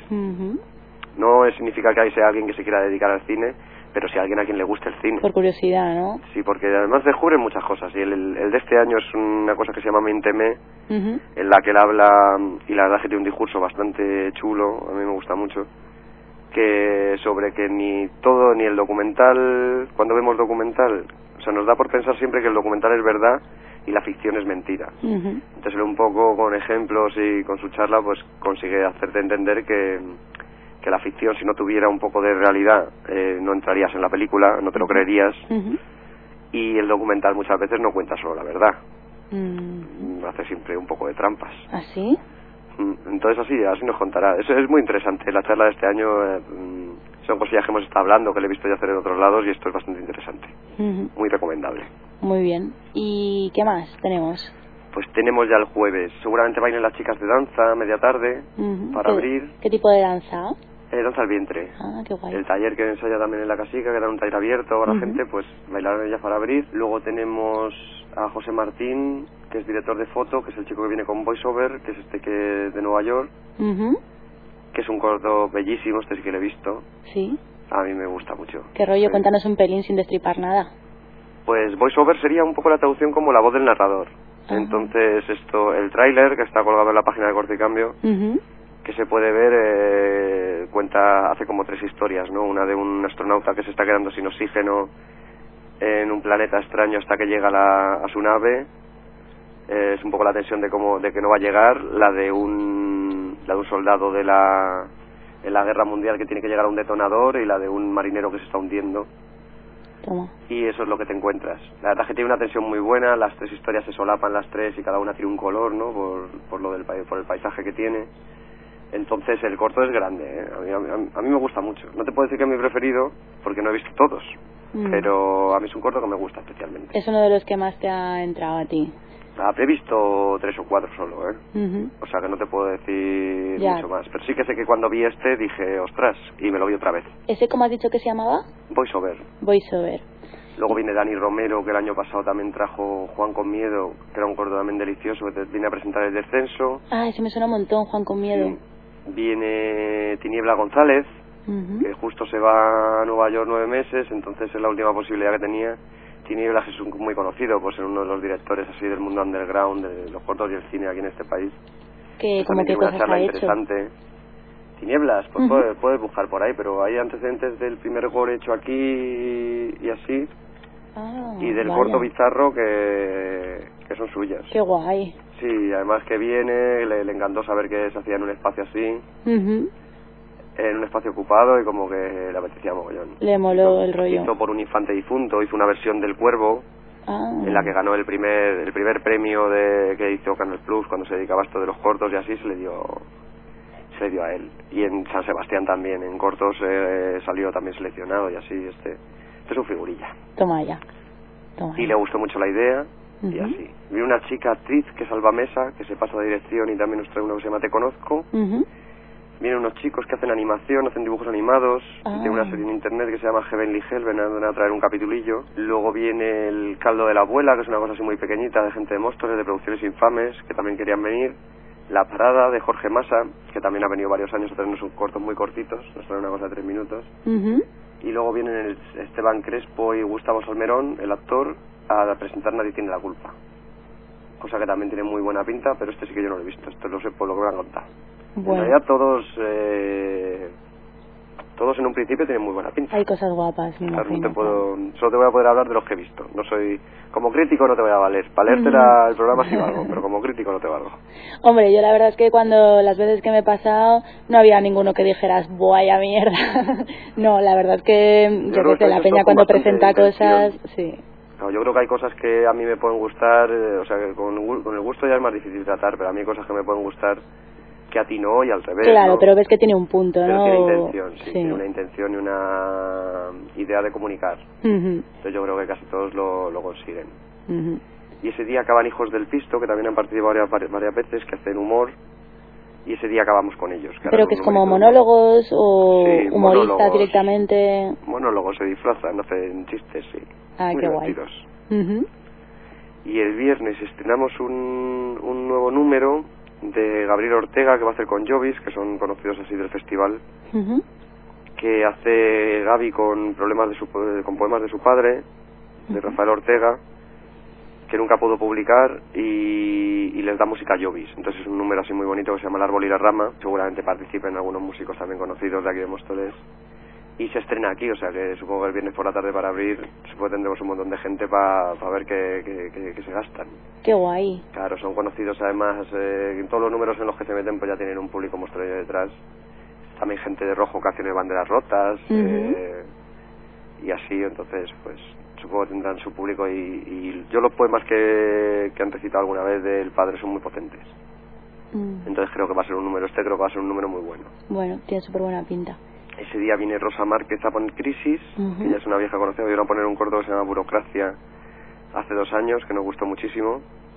No significa que ahí sea alguien que se quiera dedicar al cine, pero sí alguien a quien le guste el cine. Por curiosidad, ¿no? Sí, porque además descubren muchas cosas. Y el de este año es una cosa que se llama Mínteme, en la que él habla, y la verdad es que tiene un discurso bastante chulo, a mí me gusta mucho, que sobre que ni el documental, cuando vemos documental, o sea, nos da por pensar siempre que el documental es verdad y la ficción es mentira. Entonces él un poco con ejemplos y con su charla pues consigue hacerte entender que la ficción, si no tuviera un poco de realidad, no entrarías en la película, no te lo creerías. Y el documental muchas veces no cuenta solo la verdad. Hace siempre un poco de trampas. ¿Ah, sí? Entonces así nos contará. Eso es muy interesante. La charla de este año son cosillas que hemos estado hablando, que le he visto ya hacer en otros lados, y esto es bastante interesante. Muy recomendable. Muy bien. ¿Y qué más tenemos? Pues tenemos ya el jueves. Seguramente bailen las chicas de danza a media tarde para abrir. ¿Qué tipo de danza? Danza al vientre. Qué guay. El taller que ensaya también en la casica, que da un taller abierto a la gente, pues bailarán ellas para abrir. Luego tenemos a José Martín, que es director de foto, que es el chico que viene con VoiceOver, que es que de Nueva York, que es un corto bellísimo, este sí que lo he visto. Sí. A mí me gusta mucho. ¿Qué rollo? Cuéntanos un pelín sin destripar nada. Pues VoiceOver sería un poco la traducción como la voz del narrador. Entonces el tráiler, que está colgado en la página de Corte y Cambio, que se puede ver, hace como 3 historias, ¿no? Una de un astronauta que se está quedando sin oxígeno en un planeta extraño hasta que llega a su nave. Es un poco la tensión de que no va a llegar. La de un La de un soldado en la guerra mundial que tiene que llegar a un detonador, y la de un marinero que se está hundiendo. Toma. Y eso es lo que te encuentras. La verdad es que tiene una tensión muy buena, las 3 historias se solapan las 3 y cada una tiene un color, ¿no? Por el paisaje que tiene. Entonces el corto es grande, ¿eh? A mí me gusta mucho. No te puedo decir que es mi preferido, porque no he visto todos, pero a mí es un corto que me gusta especialmente. Es uno de los que más te ha entrado a ti. He visto 3 o 4 solo, ¿eh? O sea que no te puedo decir mucho más. Pero sí que sé que cuando vi este dije, ostras, y me lo vi otra vez. ¿Ese cómo has dicho que se llamaba? Voiceover. Voiceover. Luego viene Dani Romero, que el año pasado también trajo Juan con Miedo, que era un corto también delicioso, que viene a presentar El Descenso. Ah, ese me suena un montón, Juan con Miedo. Sí. Viene Tiniebla González, que justo se va a Nueva York 9 meses, entonces es la última posibilidad que tenía. Tinieblas es muy conocido por ser uno de los directores así del mundo underground, de los cortos y el cine aquí en este país. ¿Cómo qué cosas ha hecho? Interesante. Tinieblas, pues puedes buscar por ahí, pero hay antecedentes del primer gore hecho aquí y así, y del corto bizarro que son suyas. Qué guay. Sí, además que viene, le encantó saber que se hacía en un espacio así, en un espacio ocupado, y como que le apetecía mogollón. Le moló el rollo. Hizo por un infante difunto, hizo una versión del Cuervo, en la que ganó el primer premio que hizo Canal Plus cuando se dedicaba a esto de los cortos, y así se le dio a él. Y en San Sebastián también, en cortos, salió también seleccionado, y así, este es un figurilla. Toma ya. Y le gustó mucho la idea, y así. Vi una chica actriz que es Alba Mesa, que se pasa de dirección y también nos trae uno que se llama Te Conozco. Vienen unos chicos que hacen animación, hacen dibujos animados. Tiene una serie en internet que se llama Heavenly Hell, van a traer un capitulillo. Luego viene El Caldo de la Abuela, que es una cosa así muy pequeñita, de gente de Móstoles, de Producciones Infames, que también querían venir. La Parada, de Jorge Massa, que también ha venido varios años a traernos cortos muy cortitos, nos trae una cosa de 3 minutos. Y luego vienen Esteban Crespo y Gustavo Salmerón, el actor, a presentar Nadie tiene la culpa. Cosa que también tiene muy buena pinta, pero este sí que yo no lo he visto, esto lo sé por lo que me han contado. Bueno. En realidad todos en un principio tienen muy buena pinta. Hay cosas guapas, me imagino. Solo te voy a poder hablar de los que he visto. No soy, como crítico no te voy a valer. Para leerte el programa sí valgo, pero como crítico no te valgo. Hombre, yo la verdad es que las veces que me he pasado no había ninguno que dijeras, vaya mierda. No, la verdad es que yo creo que la peña cuando presenta cosas, sí. No, yo creo que hay cosas que a mí me pueden gustar, o sea, que con el gusto ya es más difícil tratar, pero a mí hay cosas que me pueden gustar que a ti no, y al revés. Claro, ¿no? pero ves que tiene un punto, pero ¿no? Tiene intención, sí, tiene una intención y una idea de comunicar. Entonces yo creo que casi todos lo consiguen. Y ese día acaban Hijos del Pisto, que también han participado varias veces, que hacen humor, y ese día acabamos con ellos. ¿Pero que es como monólogos o sí, humoristas directamente? Monólogos, se disfrazan, hacen chistes, sí. Muy qué divertidos. Y el viernes estrenamos un nuevo número de Gabriel Ortega, que va a hacer con Jovis, que son conocidos así del festival, que hace Gaby con poemas de su padre, de Rafael Ortega, que nunca pudo publicar, y les da música a Jovis. Entonces es un número así muy bonito que se llama El Árbol y la Rama. Seguramente participen algunos músicos también conocidos de aquí de Móstoles. Y se estrena aquí, o sea que supongo que el viernes por la tarde para abrir tendremos un montón de gente para ver que se gastan. Qué guay. Claro, son conocidos además, en todos los números en los que se meten pues ya tienen un público mostrador detrás. También gente de rojo que hace banderas rotas, y así, entonces pues supongo que tendrán su público, y yo los poemas que han recitado alguna vez del padre son muy potentes. Entonces creo que va a ser un número, creo que va a ser un número muy bueno. Bueno, tiene súper buena pinta. Ese día viene Rosa Márquez a poner Crisis, que ella es una vieja conocida, vino a poner un corto que se llama Burocracia hace 2 años, que nos gustó muchísimo.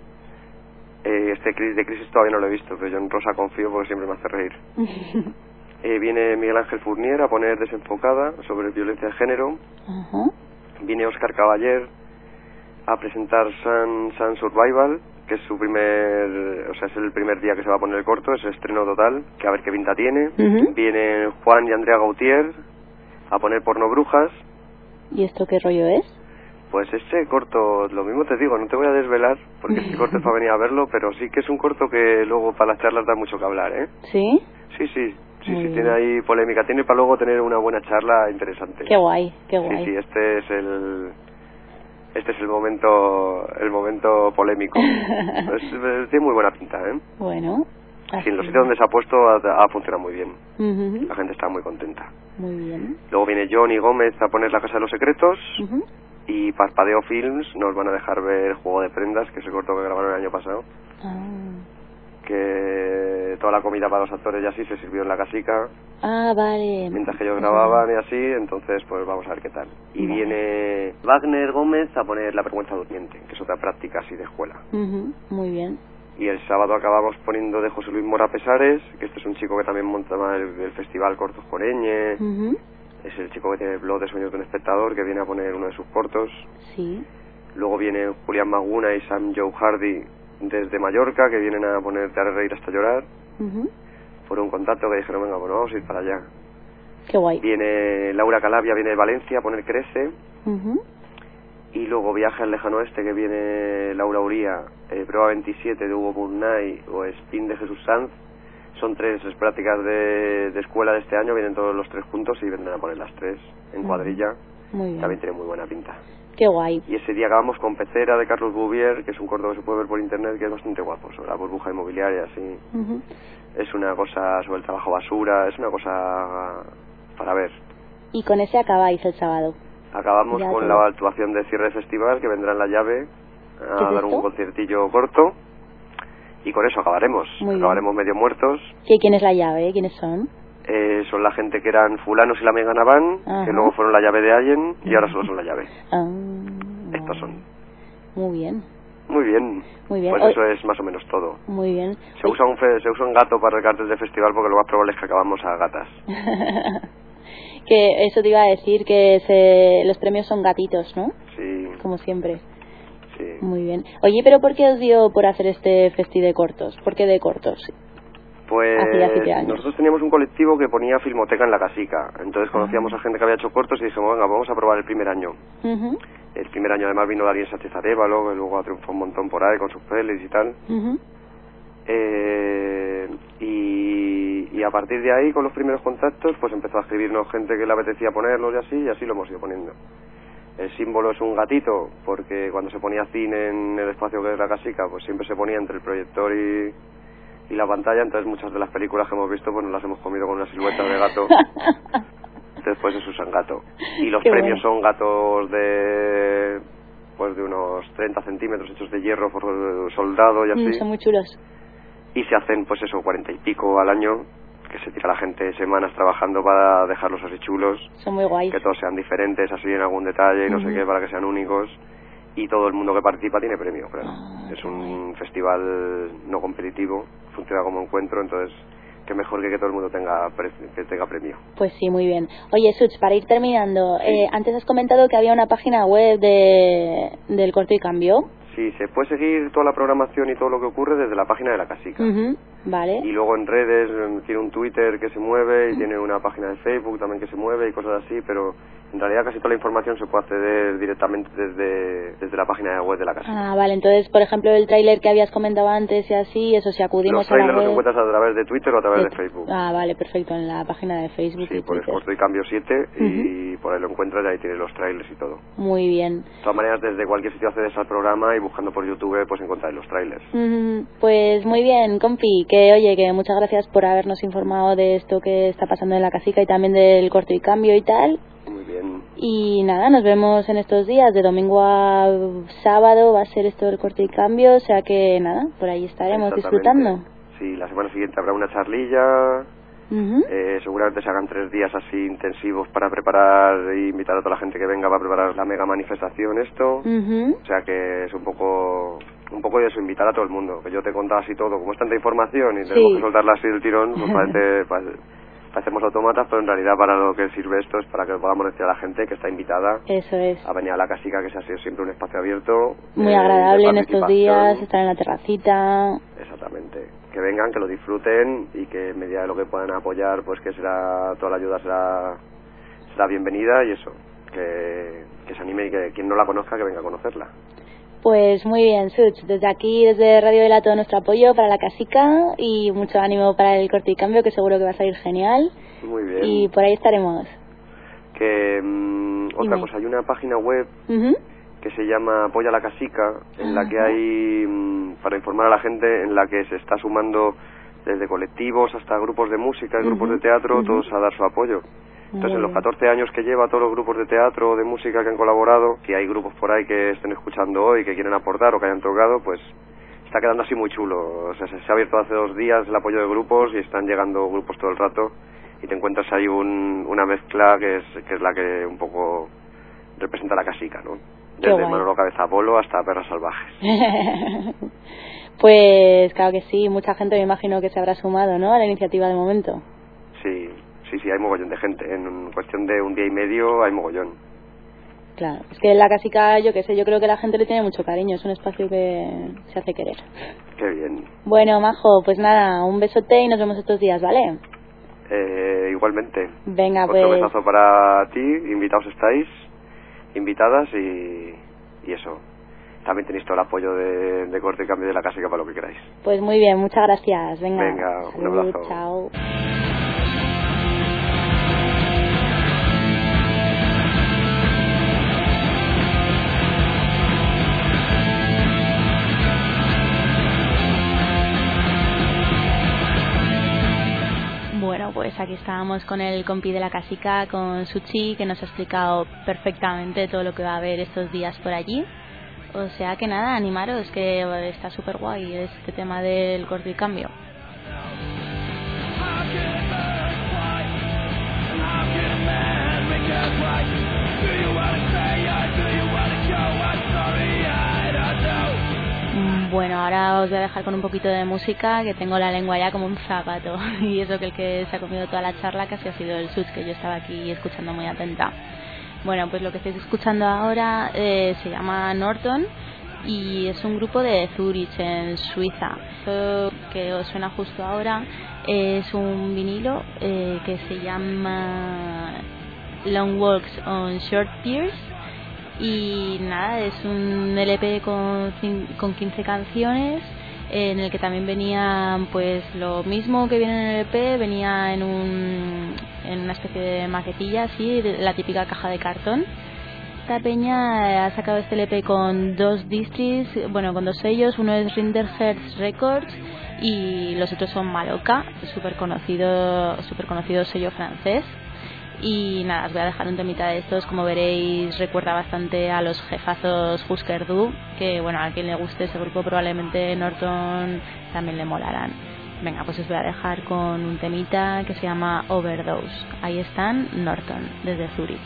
De Crisis todavía no lo he visto, pero yo en Rosa confío porque siempre me hace reír. Viene Miguel Ángel Fournier a poner Desenfocada, sobre violencia de género. Viene Óscar Caballé a presentar Sun Survival, que es su es el primer día que se va a poner el corto, es estreno total, que a ver qué pinta tiene. Vienen Juan y Andrea Gautier a poner Porno Brujas. ¿Y esto qué rollo es? Pues ese corto, lo mismo te digo, no te voy a desvelar, porque este corto es para venir a verlo, pero sí que es un corto que luego para las charlas da mucho que hablar, ¿eh? ¿Sí? Sí, tiene ahí polémica, tiene para luego tener una buena charla interesante. Qué guay, qué guay. Sí, este es el momento polémico. Tiene muy buena pinta, ¿eh? Bueno, Sí, en los sitios donde se ha puesto ha funcionado muy bien. La gente está muy contenta. Muy bien. Luego viene Johnny Gómez a poner La Casa de los Secretos. Y Parpadeo Films nos van a dejar ver Juego de Prendas, que es el corto que grabaron el año pasado. Que toda la comida para los actores y así se sirvió en la casica. Vale. Mientras que ellos grababan y así, entonces pues vamos a ver qué tal. Y viene Wagner Gómez a poner La Vergüenza Durmiente, que es otra práctica así de escuela. Muy bien. Y el sábado acabamos poniendo de José Luis Mora Pesares, que este es un chico que también monta el festival Cortos Joreñe. Es el chico que tiene el blog de Sueños de un Espectador, que viene a poner uno de sus cortos. Sí. Luego vienen Julián Maguna y Sam Joe Hardy desde Mallorca, que vienen a poner Te haré reír hasta llorar. Por un contacto que dijeron, venga, bueno, vamos a ir para allá. Qué guay. Viene Laura Calabia, viene de Valencia a poner Crece. Y luego Viaje al Lejano Oeste, que viene Laura Uría, Prueba 27 de Hugo Burnay o Spin de Jesús Sanz. Son 3 prácticas de escuela de este año, vienen todos los 3 juntos y vendrán a poner las 3 en cuadrilla. Muy bien. También tiene muy buena pinta. Qué guay. Y ese día acabamos con Pecera de Carlos Bouvier, que es un corto que se puede ver por internet, que es bastante guapo, sobre la burbuja inmobiliaria, así. Es una cosa sobre el trabajo basura, es una cosa para ver. Y con ese acabáis el sábado. Acabamos ya con la actuación de cierre de festival, que vendrá en La Llave a dar un conciertillo corto. Y con eso acabaremos. Acabaremos medio muertos. ¿Quién es La Llave? ¿Quiénes son? Son la gente que eran fulanos y la Megan Avan, que luego fueron La Llave de Allen y ahora solo son La Llave. Estos son. Muy bien. Muy bien. Muy bien. Pues eso es más o menos todo. Muy bien. Se usa un gato para el cartel de festival porque lo más probable es que acabamos a gatas. Que eso te iba a decir, que los premios son gatitos, ¿no? Sí. Como siempre. Sí. Muy bien. Oye, ¿pero por qué os dio por hacer este festi de cortos? ¿Por qué de cortos? Pues hacía 7 años. Nosotros teníamos un colectivo que ponía filmoteca en la casica. Entonces conocíamos a gente que había hecho cortos y dijimos, venga, vamos a probar el primer año. El primer año además vino Darío Sánchez Arévalo, que luego ha triunfado un montón por ahí con sus pelis y tal. Y a partir de ahí, con los primeros contactos, pues empezó a escribirnos gente que le apetecía ponerlos y así lo hemos ido poniendo. El símbolo es un gatito, porque cuando se ponía cine en el espacio que es la casica, pues siempre se ponía entre el proyector y la pantalla, entonces muchas de las películas que hemos visto pues nos las hemos comido con una silueta de gato. Entonces pues se usan gato. Y los premios son gatos de unos 30 centímetros hechos de hierro por soldado y así. Son muy chulos. Y se hacen pues eso, 40 y pico al año, que se tira la gente semanas trabajando para dejarlos así chulos. Son muy guays. Que todos sean diferentes así en algún detalle y no sé qué, para que sean únicos. Y todo el mundo que participa tiene premio, claro. Es un festival no competitivo, funciona como encuentro, entonces qué mejor que todo el mundo tenga premio. Pues sí, muy bien. Oye, Such, para ir terminando, antes has comentado que había una página web del Corto y Cambio. Sí, se puede seguir toda la programación y todo lo que ocurre desde la página de la casica. Vale. Y luego en redes tiene un Twitter que se mueve y tiene una página de Facebook también que se mueve y cosas así, pero en realidad casi toda la información se puede acceder directamente desde la página web de la casica. Vale, entonces, por ejemplo, el tráiler que habías comentado antes y así, eso si acudimos a la web... Los trailers los encuentras a través de Twitter o a través de Facebook. Vale, perfecto, en la página de Facebook. Sí, por el Corto y Cambio 7 y por ahí lo encuentras y ahí tienes los trailers y todo. Muy bien. De todas maneras, desde cualquier sitio accedes al programa y buscando por YouTube pues encontrar los trailers. Pues muy bien, compi, que oye, que muchas gracias por habernos informado de esto que está pasando en la casica y también del Corto y Cambio y tal. Muy bien. Y nada, nos vemos en estos días, de domingo a sábado va a ser esto del Corto y Cambio, o sea que nada, por ahí estaremos disfrutando. Sí, la semana siguiente habrá una charlilla. Seguramente se hagan 3 días así intensivos para preparar e invitar a toda la gente que venga para preparar la mega manifestación esto. O sea que es un poco de eso, invitar a todo el mundo, que yo te he contado así todo, como es tanta información y tenemos que soltarla así del tirón, pues parecemos autómatas, pero en realidad para lo que sirve esto es para que podamos decir a la gente que está invitada a venir a la casica, que se ha sido siempre un espacio abierto, muy agradable en estos días, estar en la terracita. Exactamente, que vengan, que lo disfruten y que en medida de lo que puedan apoyar, pues que toda la ayuda será bienvenida y eso, que se anime y que quien no la conozca que venga a conocerla. Pues muy bien, Such, desde aquí, desde Radio Vela, todo nuestro apoyo para la casica y mucho ánimo para el Corto y Cambio, que seguro que va a salir genial. Muy bien. Y por ahí estaremos. Otra cosa, hay una página web que se llama Apoya la Casica, en la que hay, para informar a la gente, en la que se está sumando desde colectivos hasta grupos de música y grupos de teatro, todos a dar su apoyo. Entonces, en los 14 años que lleva, todos los grupos de teatro o de música que han colaborado, que hay grupos por ahí que estén escuchando hoy, que quieren aportar o que hayan tocado, pues está quedando así muy chulo. O sea, se ha abierto hace 2 días el apoyo de grupos y están llegando grupos todo el rato y te encuentras ahí una mezcla que es la que un poco representa la casica, ¿no? Desde Manolo Cabeza Polo hasta Perras Salvajes. Pues claro que sí, mucha gente me imagino que se habrá sumado, ¿no?, a la iniciativa de momento. Sí, hay mogollón de gente. En cuestión de un día y medio hay mogollón. Claro, es que la casica, yo qué sé, yo creo que la gente le tiene mucho cariño, es un espacio que se hace querer. Qué bien. Bueno, Majo, pues nada, un besote y nos vemos estos días, ¿vale? Igualmente. Venga, Otro pues... besazo para ti, invitados estáis, invitadas y eso. También tenéis todo el apoyo de Corte y Cambio de la Casica para lo que queráis. Pues muy bien, muchas gracias. Venga, un abrazo. Chao. Bueno, pues aquí estábamos con el compi de la casica, con Suchi, que nos ha explicado perfectamente todo lo que va a haber estos días por allí. O sea que nada, animaros, que está súper guay este tema del corte y cambio. Bueno, ahora os voy a dejar con un poquito de música, que tengo la lengua ya como un zapato. Y eso que el que se ha comido toda la charla casi ha sido el Such, que yo estaba aquí escuchando muy atenta. Bueno, pues lo que estáis escuchando ahora se llama Norton y es un grupo de Zurich, en Suiza. Esto que os suena justo ahora es un vinilo que se llama Long Walks on Short Piers. Y nada, es un LP con 15 canciones, en el que también venía pues lo mismo que viene en el LP, venía en una especie de maquetilla así, la típica caja de cartón. Esta peña ha sacado este LP con 2 distris, bueno, con 2 sellos, uno es Rinderherz Records y los otros son Maloca, súper conocido sello francés. Y nada, os voy a dejar un temita de estos, como veréis recuerda bastante a los jefazos Husker Du, que bueno, a quien le guste ese grupo probablemente Norton también le molarán. Venga, pues os voy a dejar con un temita que se llama Overdose. Ahí están Norton, desde Zurich.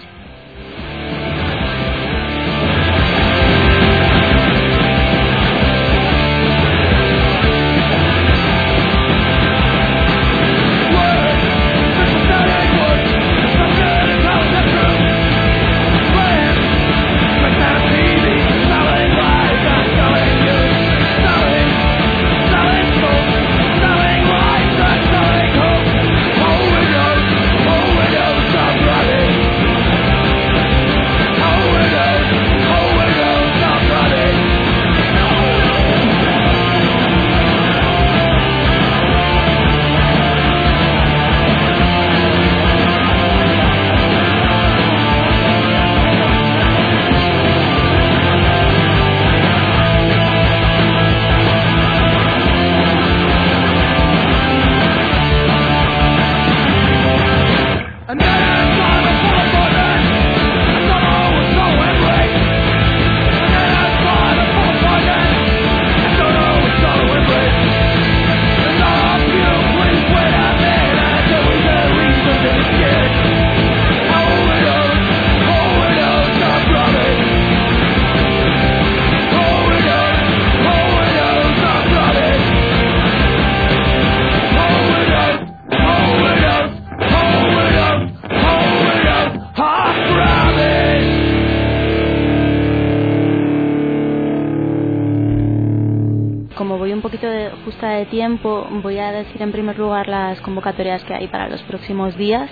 De tiempo, voy a decir en primer lugar las convocatorias que hay para los próximos días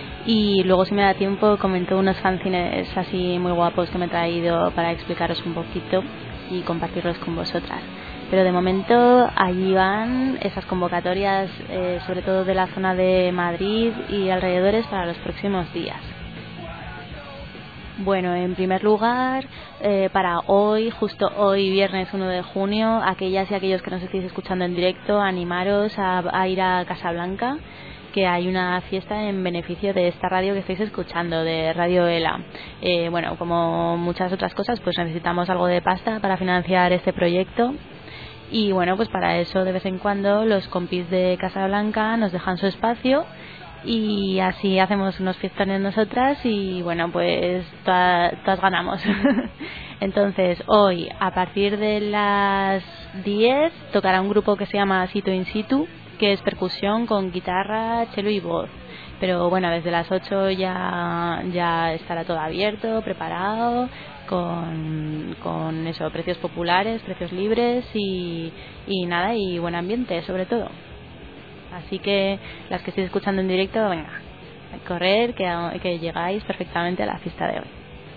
y luego, si me da tiempo, comento unos fanzines así muy guapos que me he traído para explicaros un poquito y compartirlos con vosotras. Pero de momento allí van esas convocatorias, sobre todo de la zona de Madrid y alrededores, para los próximos días. Bueno, en primer lugar, para hoy, justo hoy, viernes 1 de junio, aquellas y aquellos que nos estéis escuchando en directo, animaros a ir a Casablanca, que hay una fiesta en beneficio de esta radio que estáis escuchando, de Radio ELA. Bueno, como muchas otras cosas, pues necesitamos algo de pasta para financiar este proyecto. Y bueno, pues para eso de vez en cuando los compis de Casablanca nos dejan su espacio y así hacemos unos fiestones nosotras y bueno, pues todas ganamos. Entonces hoy a partir de las 10 tocará un grupo que se llama Situ in Situ, que es percusión con guitarra, cello y voz. Pero bueno, desde las 8 ya estará todo abierto, preparado, con eso, precios populares, precios libres y nada, y buen ambiente sobre todo. Así que las que estéis escuchando en directo, venga, a correr, que llegáis perfectamente a la fiesta de hoy.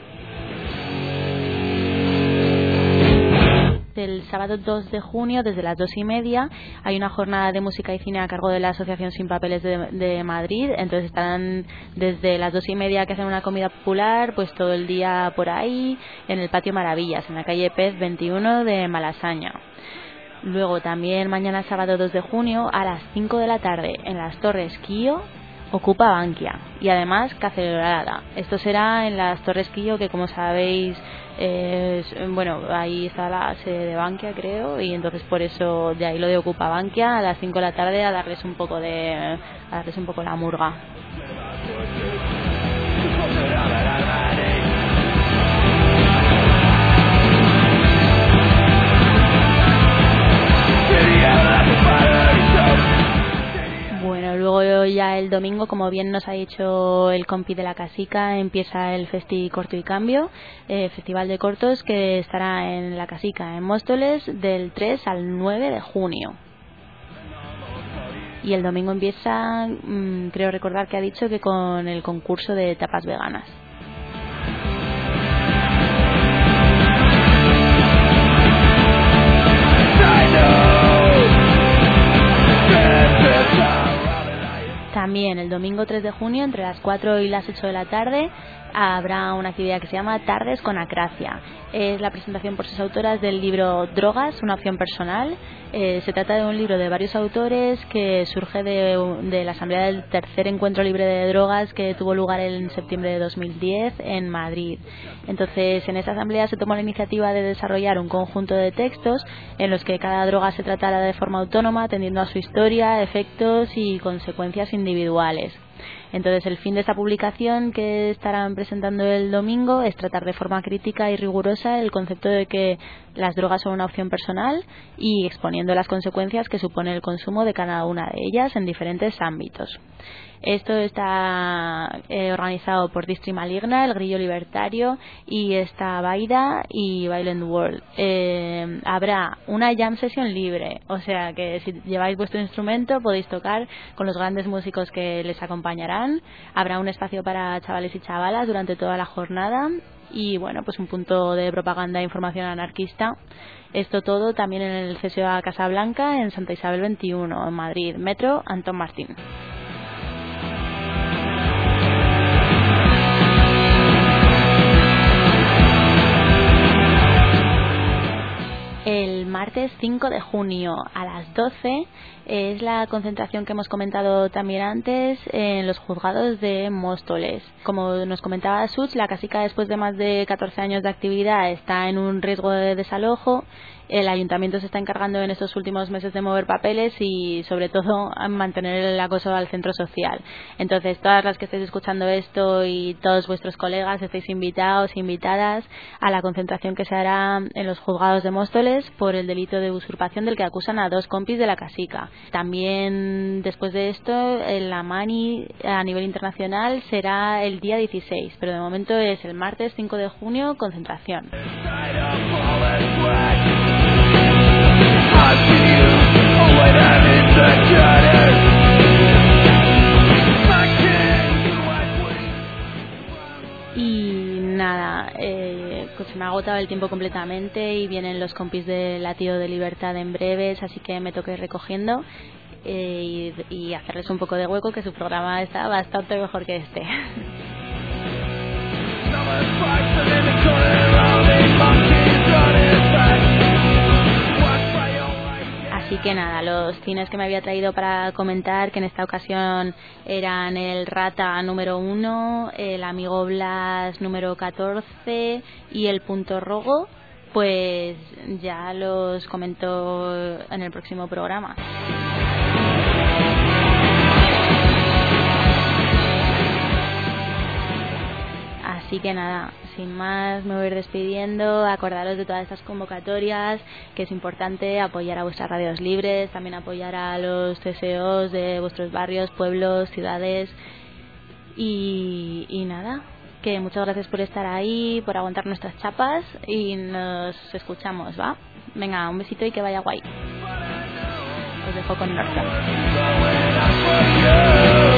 El sábado 2 de junio, desde las 2:30, hay una jornada de música y cine a cargo de la Asociación Sin Papeles de Madrid. Entonces estarán desde las 2:30, que hacen una comida popular, pues todo el día por ahí, en el Patio Maravillas, en la calle Pez 21 de Malasaña. Luego también mañana sábado 2 de junio a las 5 de la tarde en las Torres Quío ocupa Bankia y además cacerolada. Esto será en las Torres Quío, que como sabéis bueno, ahí está la sede de Bankia, creo, y entonces por eso de ahí lo de ocupa Bankia a las 5 de la tarde a darles un poco la murga. Bueno, luego ya el domingo, como bien nos ha dicho el compi de la Casica, empieza el Festi Corto y Cambio, Festival de Cortos, que estará en la Casica, en Móstoles, del 3 al 9 de junio. Y el domingo empieza, creo recordar que ha dicho que con el concurso de tapas veganas. También el domingo 3 de junio, entre las 4 y las 8 de la tarde, habrá una actividad que se llama Tardes con Acracia. Es la presentación por sus autoras del libro Drogas, una opción personal. Se trata de un libro de varios autores que surge de la asamblea del tercer encuentro libre de drogas que tuvo lugar en septiembre de 2010 en Madrid. Entonces, en esa asamblea se tomó la iniciativa de desarrollar un conjunto de textos en los que cada droga se tratara de forma autónoma, atendiendo a su historia, efectos y consecuencias individuales. Entonces, el fin de esta publicación que estarán presentando el domingo es tratar de forma crítica y rigurosa el concepto de que las drogas son una opción personal y exponiendo las consecuencias que supone el consumo de cada una de ellas en diferentes ámbitos. Esto está organizado por Distri Maligna, El Grillo Libertario y esta Baida y Violent World. Habrá una jam session libre, o sea que si lleváis vuestro instrumento podéis tocar con los grandes músicos que les acompañarán. Habrá un espacio para chavales y chavalas durante toda la jornada y bueno, pues un punto de propaganda e información anarquista. Esto todo también en el CSOA Casablanca en Santa Isabel 21 en Madrid, Metro Antón Martín. El martes 5 de junio a las 12 es la concentración que hemos comentado también antes en los juzgados de Móstoles. Como nos comentaba Such, la Casica, después de más de 14 años de actividad, está en un riesgo de desalojo. El ayuntamiento se está encargando en estos últimos meses de mover papeles y sobre todo a mantener el acoso al centro social. Entonces, todas las que estéis escuchando esto y todos vuestros colegas estáis invitados e invitadas a la concentración que se hará en los juzgados de Móstoles por el delito de usurpación del que acusan a 2 compis de la Casica. También después de esto, la Mani a nivel internacional será el día 16, pero de momento es el martes 5 de junio, concentración. Y nada, pues se me ha agotado el tiempo completamente y vienen los compis de Latido de Libertad en breves, así que me toca ir recogiendo y hacerles un poco de hueco, que su programa está bastante mejor que este. Así que nada, los cines que me había traído para comentar, que en esta ocasión eran el Rata número 1, el Amigo Blas número 14 y el Punto Rogo, pues ya los comento en el próximo programa. Así que nada, sin más me voy a ir despidiendo. Acordaros de todas estas convocatorias, que es importante apoyar a vuestras radios libres, también apoyar a los TSOs de vuestros barrios, pueblos, ciudades. Y nada, que muchas gracias por estar ahí, por aguantar nuestras chapas y nos escuchamos, ¿va? Venga, un besito y que vaya guay. Os dejo con Norta.